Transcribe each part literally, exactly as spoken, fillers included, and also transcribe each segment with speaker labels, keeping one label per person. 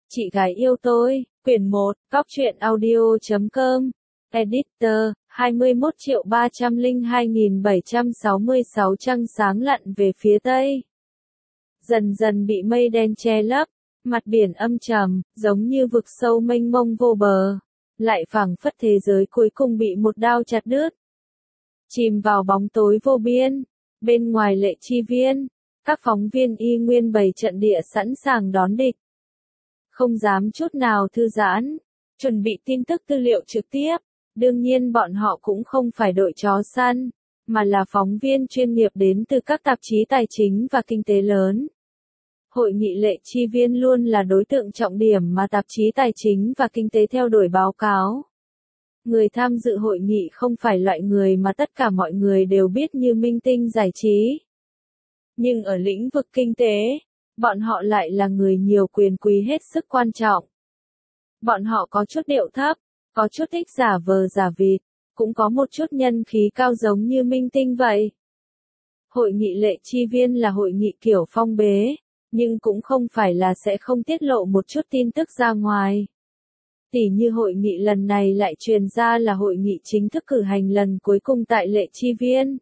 Speaker 1: Chị gái yêu tôi, quyển một, cóc truyện audio chấm com, editor, hai mươi mốt triệu ba trăm lẻ hai nghìn bảy trăm sáu mươi sáu trăng sáng lặn về phía tây. Dần dần bị mây đen che lấp, mặt biển âm trầm, giống như vực sâu mênh mông vô bờ, lại phảng phất thế giới cuối cùng bị một đao chặt đứt. Chìm vào bóng tối vô biên, bên ngoài Lệ Chi Viên, các phóng viên y nguyên bày trận địa sẵn sàng đón địch. Không dám chút nào thư giãn, chuẩn bị tin tức tư liệu trực tiếp, đương nhiên bọn họ cũng không phải đội chó săn, mà là phóng viên chuyên nghiệp đến từ các tạp chí tài chính và kinh tế lớn. Hội nghị Lệ Chi Viên luôn là đối tượng trọng điểm mà tạp chí tài chính và kinh tế theo đuổi báo cáo. Người tham dự hội nghị không phải loại người mà tất cả mọi người đều biết như minh tinh giải trí. Nhưng ở lĩnh vực kinh tế, bọn họ lại là người nhiều quyền quý hết sức quan trọng. Bọn họ có chút điệu thấp, có chút thích giả vờ giả vịt, cũng có một chút nhân khí cao giống như minh tinh vậy. Hội nghị Lệ Chi Viên là hội nghị kiểu phong bế, nhưng cũng không phải là sẽ không tiết lộ một chút tin tức ra ngoài. Tỉ như hội nghị lần này lại truyền ra là hội nghị chính thức cử hành lần cuối cùng tại Lệ Chi Viên.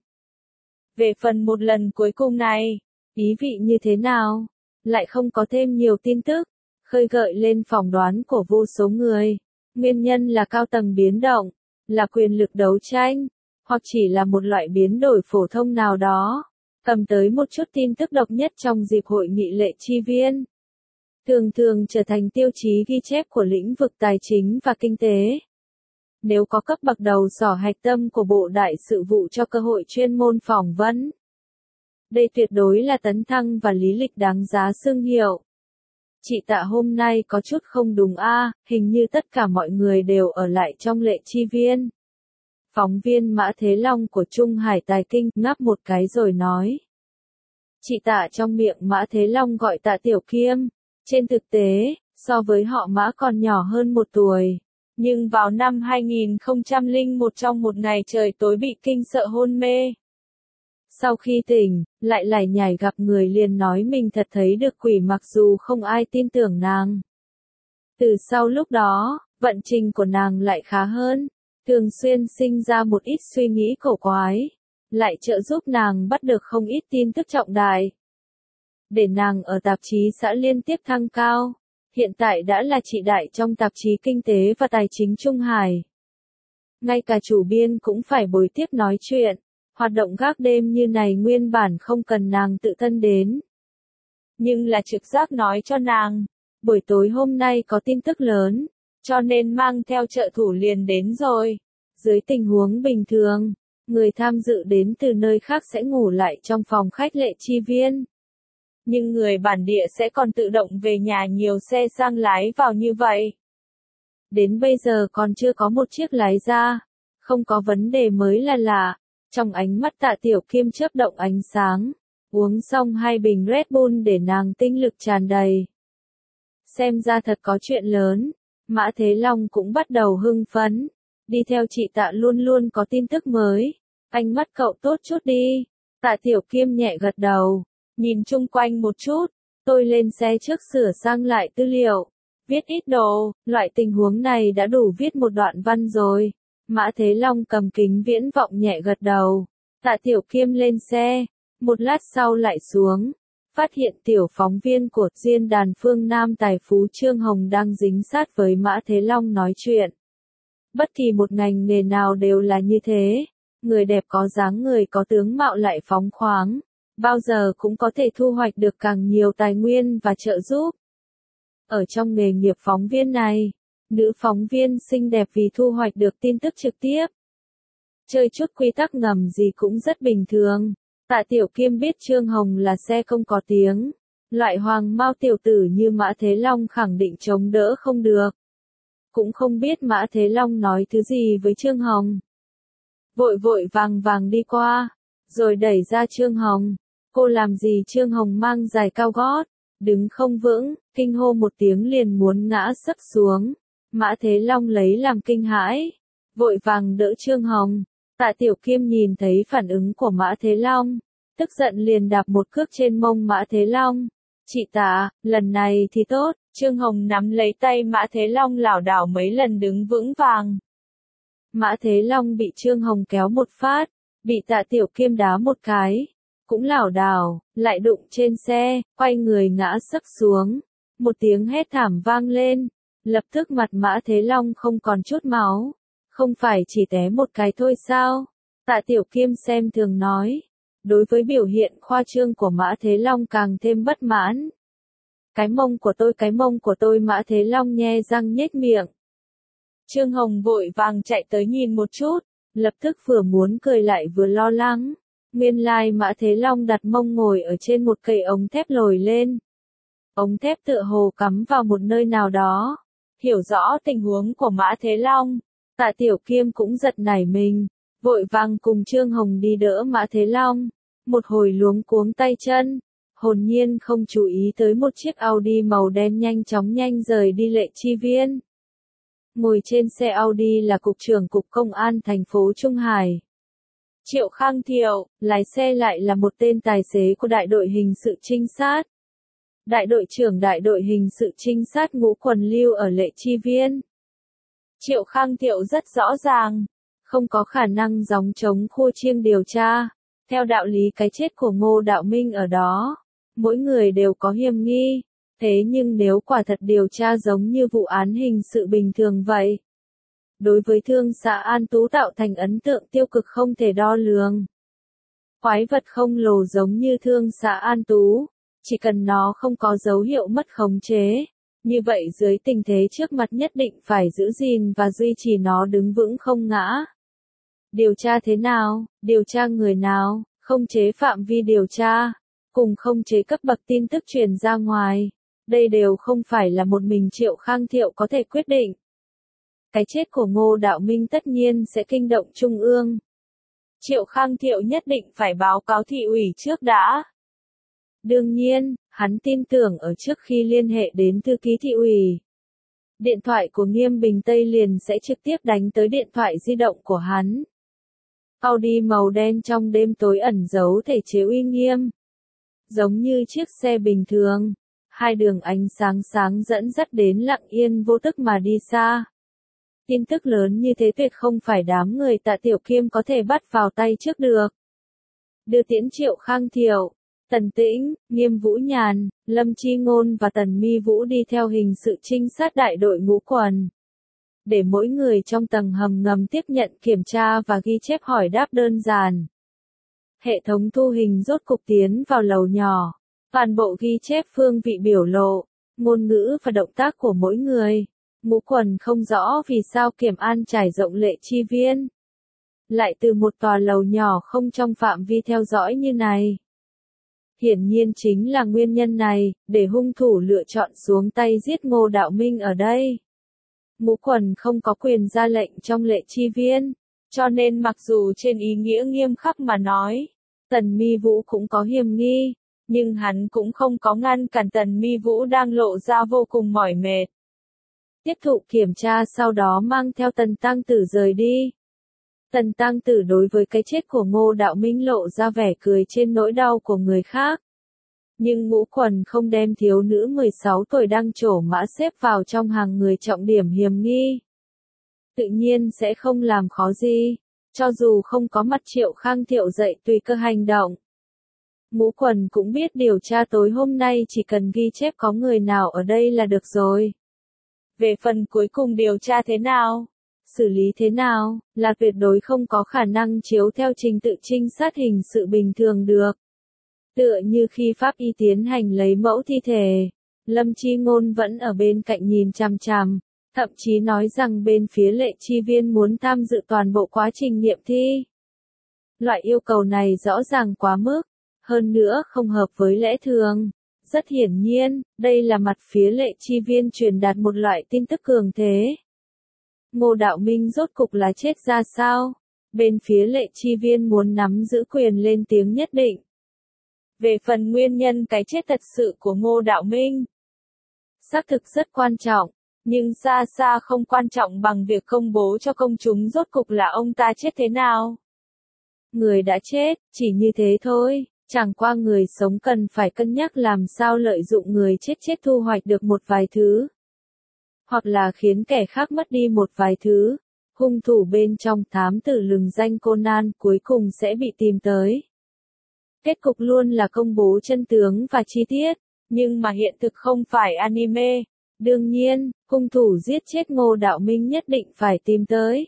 Speaker 1: Về phần một lần cuối cùng này, ý vị như thế nào? Lại không có thêm nhiều tin tức, khơi gợi lên phỏng đoán của vô số người. Nguyên nhân là cao tầng biến động, là quyền lực đấu tranh, hoặc chỉ là một loại biến đổi phổ thông nào đó, cầm tới một chút tin tức độc nhất trong dịp hội nghị Lệ Chi Viên. Thường thường trở thành tiêu chí ghi chép của lĩnh vực tài chính và kinh tế. Nếu có cấp bậc đầu sỏ hạch tâm của Bộ Đại sự vụ cho cơ hội chuyên môn phỏng vấn, đây tuyệt đối là tấn thăng và lý lịch đáng giá xưng hiệu. Chị Tạ hôm nay có chút không đúng a, à, hình như tất cả mọi người đều ở lại trong Lệ Chi Viên. Phóng viên Mã Thế Long của Trung Hải Tài Kinh ngáp một cái rồi nói. Chị Tạ trong miệng Mã Thế Long gọi Tạ Tiểu Kiêm, trên thực tế, so với họ Mã còn nhỏ hơn một tuổi. Nhưng vào năm hai nghìn không trăm lẻ một trong một ngày trời tối bị kinh sợ hôn mê. Sau khi tỉnh, lại lải nhải gặp người liền nói mình thật thấy được quỷ mặc dù không ai tin tưởng nàng. Từ sau lúc đó, vận trình của nàng lại khá hơn, thường xuyên sinh ra một ít suy nghĩ cổ quái, lại trợ giúp nàng bắt được không ít tin tức trọng đại. Để nàng ở tạp chí xã liên tiếp thăng cao, hiện tại đã là chị đại trong tạp chí kinh tế và tài chính Trung Hải. Ngay cả chủ biên cũng phải bồi tiếp nói chuyện. Hoạt động gác đêm như này nguyên bản không cần nàng tự thân đến. Nhưng là trực giác nói cho nàng, buổi tối hôm nay có tin tức lớn, cho nên mang theo trợ thủ liền đến rồi. Dưới tình huống bình thường, người tham dự đến từ nơi khác sẽ ngủ lại trong phòng khách Lệ Chi Viên. Nhưng người bản địa sẽ còn tự động về nhà nhiều xe sang lái vào như vậy. Đến bây giờ còn chưa có một chiếc lái ra, không có vấn đề mới là lạ. Trong ánh mắt Tạ Tiểu Kiêm chớp động ánh sáng, uống xong hai bình Red Bull để nàng tinh lực tràn đầy. Xem ra thật có chuyện lớn, Mã Thế Long cũng bắt đầu hưng phấn, đi theo chị Tạ luôn luôn có tin tức mới, ánh mắt cậu tốt chút đi. Tạ Tiểu Kiêm nhẹ gật đầu, nhìn chung quanh một chút, tôi lên xe trước sửa sang lại tư liệu, viết ít đồ, loại tình huống này đã đủ viết một đoạn văn rồi. Mã Thế Long cầm kính viễn vọng nhẹ gật đầu. Tạ Tiểu Kiêm lên xe, một lát sau lại xuống, phát hiện tiểu phóng viên của diễn đàn phương Nam Tài Phú Trương Hồng đang dính sát với Mã Thế Long nói chuyện. Bất kỳ một ngành nghề nào đều là như thế, người đẹp có dáng người có tướng mạo lại phóng khoáng, bao giờ cũng có thể thu hoạch được càng nhiều tài nguyên và trợ giúp. Ở trong nghề nghiệp phóng viên này, nữ phóng viên xinh đẹp vì thu hoạch được tin tức trực tiếp. Chơi chút quy tắc ngầm gì cũng rất bình thường. Tạ Tiểu Kiêm biết Trương Hồng là xe không có tiếng. Loại hoàng mao tiểu tử như Mã Thế Long khẳng định chống đỡ không được. Cũng không biết Mã Thế Long nói thứ gì với Trương Hồng. Vội vội vàng vàng đi qua, rồi đẩy ra Trương Hồng. Cô làm gì Trương Hồng mang giày cao gót, đứng không vững, kinh hô một tiếng liền muốn ngã sấp xuống. Mã Thế Long lấy làm kinh hãi, vội vàng đỡ Trương Hồng. Tạ Tiểu Kiêm nhìn thấy phản ứng của Mã Thế Long, tức giận liền đạp một cước trên mông Mã Thế Long. Chị Tạ, lần này thì tốt, Trương Hồng nắm lấy tay Mã Thế Long lảo đảo mấy lần đứng vững vàng. Mã Thế Long bị Trương Hồng kéo một phát, bị Tạ Tiểu Kiêm đá một cái, cũng lảo đảo, lại đụng trên xe, quay người ngã sấp xuống. Một tiếng hét thảm vang lên, lập tức mặt Mã Thế Long không còn chút máu. Không phải chỉ té một cái thôi sao? Tạ Tiểu Kiêm xem thường nói. Đối với biểu hiện khoa trương của Mã Thế Long càng thêm bất mãn. Cái mông của tôi, cái mông của tôi, Mã Thế Long nhe răng nhếch miệng. Trương Hồng vội vàng chạy tới nhìn một chút, lập tức vừa muốn cười lại vừa lo lắng. Nguyên lai Mã Thế Long đặt mông ngồi ở trên một cây ống thép lồi lên. Ống thép tựa hồ cắm vào một nơi nào đó. Hiểu rõ tình huống của Mã Thế Long, Tạ Tiểu Kiêm cũng giật nảy mình, vội vàng cùng Trương Hồng đi đỡ Mã Thế Long. Một hồi luống cuống tay chân, hồn nhiên không chú ý tới một chiếc Audi màu đen nhanh chóng nhanh rời đi Lệ Chi Viên. Ngồi trên xe Audi là Cục trưởng Cục Công an thành phố Trung Hải. Triệu Khang Thiệu, lái xe lại là một tên tài xế của đại đội hình sự trinh sát. Đại đội trưởng đại đội hình sự trinh sát Ngũ Quần Lưu ở Lệ Chi Viên. Triệu Khang Thiệu rất rõ ràng, không có khả năng gióng chống khua chiêng điều tra. Theo đạo lý cái chết của Ngô Đạo Minh ở đó, mỗi người đều có hiểm nghi. Thế nhưng nếu quả thật điều tra giống như vụ án hình sự bình thường vậy, đối với thương xã An Tú tạo thành ấn tượng tiêu cực không thể đo lường. Quái vật không lồ giống như thương xã An Tú, chỉ cần nó không có dấu hiệu mất khống chế, như vậy dưới tình thế trước mặt nhất định phải giữ gìn và duy trì nó đứng vững không ngã. Điều tra thế nào, điều tra người nào, không chế phạm vi điều tra, cùng không chế cấp bậc tin tức truyền ra ngoài, đây đều không phải là một mình Triệu Khang Thiệu có thể quyết định. Cái chết của Ngô Đạo Minh tất nhiên sẽ kinh động Trung ương. Triệu Khang Thiệu nhất định phải báo cáo thị ủy trước đã. Đương nhiên, hắn tin tưởng ở trước khi liên hệ đến thư ký thị ủy, điện thoại của Nghiêm Bình Tây liền sẽ trực tiếp đánh tới điện thoại di động của hắn. Audi màu đen trong đêm tối ẩn giấu thể chế uy nghiêm. Giống như chiếc xe bình thường, hai đường ánh sáng sáng dẫn dắt đến lặng yên vô tức mà đi xa. Tin tức lớn như thế tuyệt không phải đám người Tạ Tiểu Kiêm có thể bắt vào tay trước được. Đưa tiễn Triệu Khang Thiệu, Tần Tĩnh, Nghiêm Vũ Nhàn, Lâm Chi Ngôn và Tần Mi Vũ đi theo hình sự trinh sát đại đội Ngũ Quần. Để mỗi người trong tầng hầm ngầm tiếp nhận kiểm tra và ghi chép hỏi đáp đơn giản. Hệ thống thu hình rốt cục tiến vào lầu nhỏ. Toàn bộ ghi chép phương vị biểu lộ, ngôn ngữ và động tác của mỗi người. Ngũ Quần không rõ vì sao kiểm an trải rộng Lệ Chi Viên. Lại từ một tòa lầu nhỏ không trong phạm vi theo dõi như này. Hiển nhiên chính là nguyên nhân này, để hung thủ lựa chọn xuống tay giết Ngô Đạo Minh ở đây. Ngũ Quần không có quyền ra lệnh trong Lệ Chi Viên, cho nên mặc dù trên ý nghĩa nghiêm khắc mà nói, Tần Mi Vũ cũng có hiểm nghi, nhưng hắn cũng không có ngăn cản Tần Mi Vũ đang lộ ra vô cùng mỏi mệt. Tiếp thụ kiểm tra sau đó mang theo Tần Tăng Tử rời đi. Tần Tăng Tử đối với cái chết của Ngô Đạo Minh lộ ra vẻ cười trên nỗi đau của người khác. Nhưng Ngũ Quần không đem thiếu nữ mười sáu tuổi đang trổ mã xếp vào trong hàng người trọng điểm hiểm nghi. Tự nhiên sẽ không làm khó gì, cho dù không có mặt Triệu Khang Thiệu dậy tùy cơ hành động. Ngũ Quần cũng biết điều tra tối hôm nay chỉ cần ghi chép có người nào ở đây là được rồi. Về phần cuối cùng điều tra thế nào, xử lý thế nào, là tuyệt đối không có khả năng chiếu theo trình tự trinh sát hình sự bình thường được. Tựa như khi pháp y tiến hành lấy mẫu thi thể, Lâm Chi Ngôn vẫn ở bên cạnh nhìn chằm chằm, thậm chí nói rằng bên phía Lệ Chi Viên muốn tham dự toàn bộ quá trình nghiệm thi. Loại yêu cầu này rõ ràng quá mức, hơn nữa không hợp với lẽ thường. Rất hiển nhiên, đây là mặt phía Lệ Chi Viên truyền đạt một loại tin tức cường thế. Ngô Đạo Minh rốt cục là chết ra sao? Bên phía Lệ Chi Viên muốn nắm giữ quyền lên tiếng nhất định. Về phần nguyên nhân cái chết thật sự của Ngô Đạo Minh, xác thực rất quan trọng, nhưng xa xa không quan trọng bằng việc công bố cho công chúng rốt cục là ông ta chết thế nào. Người đã chết, chỉ như thế thôi, Chẳng qua người sống cần phải cân nhắc làm sao lợi dụng người chết chết thu hoạch được một vài thứ. Hoặc là khiến kẻ khác mất đi một vài thứ. Hung thủ bên trong thám tử lừng danh Conan cuối cùng sẽ bị tìm tới. Kết cục luôn là công bố chân tướng và chi tiết, nhưng mà hiện thực không phải anime. Đương nhiên, hung thủ giết chết Ngô Đạo Minh nhất định phải tìm tới.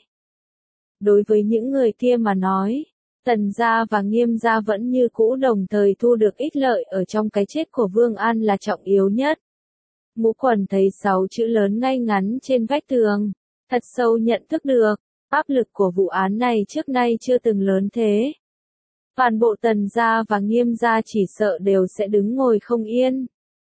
Speaker 1: Đối với những người kia mà nói, Tần gia và Nghiêm gia vẫn như cũ đồng thời thu được ích lợi ở trong cái chết của Vương An là trọng yếu nhất. Ngũ Quần thấy sáu chữ lớn ngay ngắn trên vách tường, thật sâu nhận thức được, áp lực của vụ án này trước nay chưa từng lớn thế. Toàn bộ Tần gia và Nghiêm gia chỉ sợ đều sẽ đứng ngồi không yên.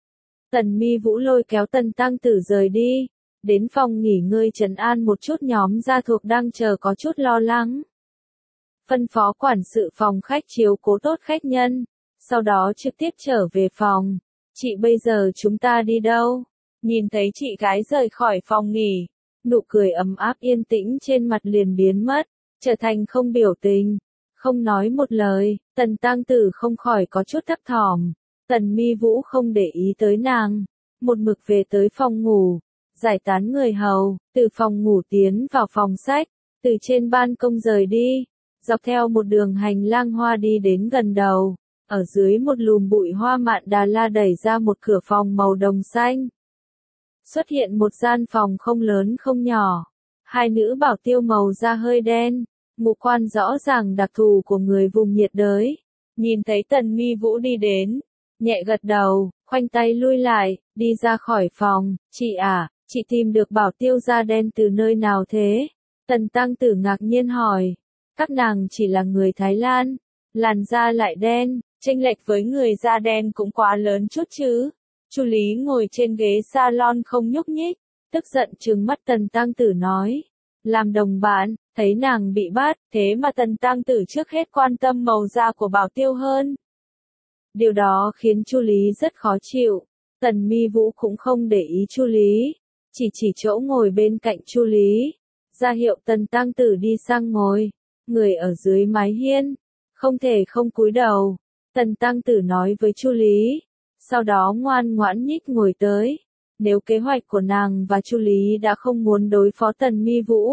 Speaker 1: Tần Mi Vũ lôi kéo Tần Tăng Tử rời đi, đến phòng nghỉ ngơi trấn an một chút nhóm gia thuộc đang chờ có chút lo lắng. Phân phó quản sự phòng khách chiếu cố tốt khách nhân, sau đó trực tiếp trở về phòng. Chị bây giờ chúng ta đi đâu? Nhìn thấy chị gái rời khỏi phòng nghỉ, nụ cười ấm áp yên tĩnh trên mặt liền biến mất, trở thành không biểu tình, không nói một lời. Tần Tăng Tử không khỏi có chút thấp thỏm. Tần Mi Vũ không để ý tới nàng, một mực về tới phòng ngủ, giải tán người hầu, từ phòng ngủ tiến vào phòng sách, từ trên ban công rời đi, dọc theo một đường hành lang hoa đi đến gần đầu, ở dưới một lùm bụi hoa mạn đà la đẩy ra một cửa phòng màu đồng xanh. Xuất hiện một gian phòng không lớn không nhỏ, hai nữ bảo tiêu màu da hơi đen, ngũ quan rõ ràng đặc thù của người vùng nhiệt đới, nhìn thấy Tần Mi Vũ đi đến, nhẹ gật đầu, khoanh tay lui lại, đi ra khỏi phòng. Chị à, chị tìm được bảo tiêu da đen từ nơi nào thế? Tần Tăng Tử ngạc nhiên hỏi. Các nàng chỉ là người Thái Lan, làn da lại đen, chênh lệch với người da đen cũng quá lớn chút chứ. Chu Lý ngồi trên ghế salon không nhúc nhích, tức giận trừng mắt Tần Tăng Tử nói. Làm đồng bạn, thấy nàng bị bắt, thế mà Tần Tăng Tử trước hết quan tâm màu da của bảo tiêu hơn. Điều đó khiến Chu Lý rất khó chịu. Tần Mi Vũ cũng không để ý Chu Lý, chỉ chỉ chỗ ngồi bên cạnh Chu Lý, ra hiệu Tần Tăng Tử đi sang ngồi. Người ở dưới mái hiên, không thể không cúi đầu. Tần Tăng Tử nói với Chu Lý, sau đó ngoan ngoãn nhích ngồi tới. Nếu kế hoạch của nàng và Chu Lý đã không muốn đối phó Tần Mi Vũ,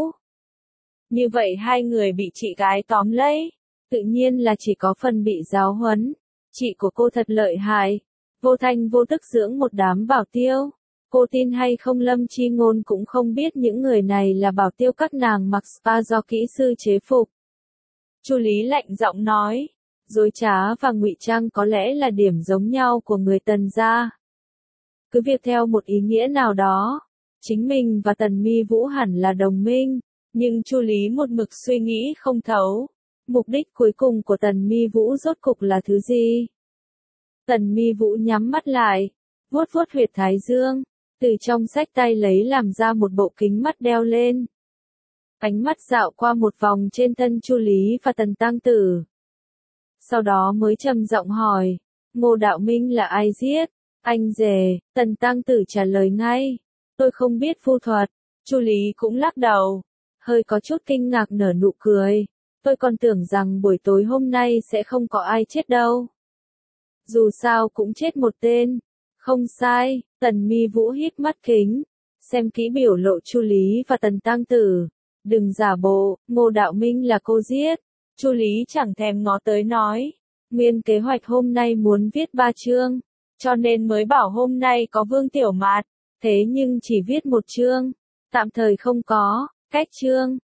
Speaker 1: như vậy hai người bị chị gái tóm lấy, tự nhiên là chỉ có phần bị giáo huấn. Chị của cô thật lợi hại, vô thanh vô tức dưỡng một đám bảo tiêu. Cô tin hay không Lâm Chi Ngôn cũng không biết những người này là bảo tiêu các nàng mặc spa do kỹ sư chế phục. Chu Lý lạnh giọng nói, dối trá và ngụy trang có lẽ là điểm giống nhau của người Tần gia. Cứ việc theo một ý nghĩa nào đó, chính mình và Tần Mi Vũ hẳn là đồng minh, nhưng Chu Lý một mực suy nghĩ không thấu. Mục đích cuối cùng của Tần Mi Vũ rốt cục là thứ gì? Tần Mi Vũ nhắm mắt lại, vuốt vuốt huyệt thái dương, từ trong xách tay lấy làm ra một bộ kính mắt đeo lên. Ánh mắt dạo qua một vòng trên thân Chu Lý và Tần Tăng Tử. Sau đó mới trầm giọng hỏi, Ngô Đạo Minh là ai giết? Anh rể. Tần Tăng Tử trả lời ngay, tôi không biết phu thuật. Chu Lý cũng lắc đầu, hơi có chút kinh ngạc nở nụ cười. Tôi còn tưởng rằng buổi tối hôm nay sẽ không có ai chết đâu. Dù sao cũng chết một tên. Không sai. Tần Mi Vũ hít mắt kính, xem kỹ biểu lộ Chu Lý và Tần Tăng Tử. Đừng giả bộ, Ngô Đạo Minh là cô giết. Chu Lý chẳng thèm ngó tới nói, nguyên kế hoạch hôm nay muốn viết ba chương, cho nên mới bảo hôm nay có Vương Tiểu Mạt, thế nhưng chỉ viết một chương, tạm thời không có, cách chương.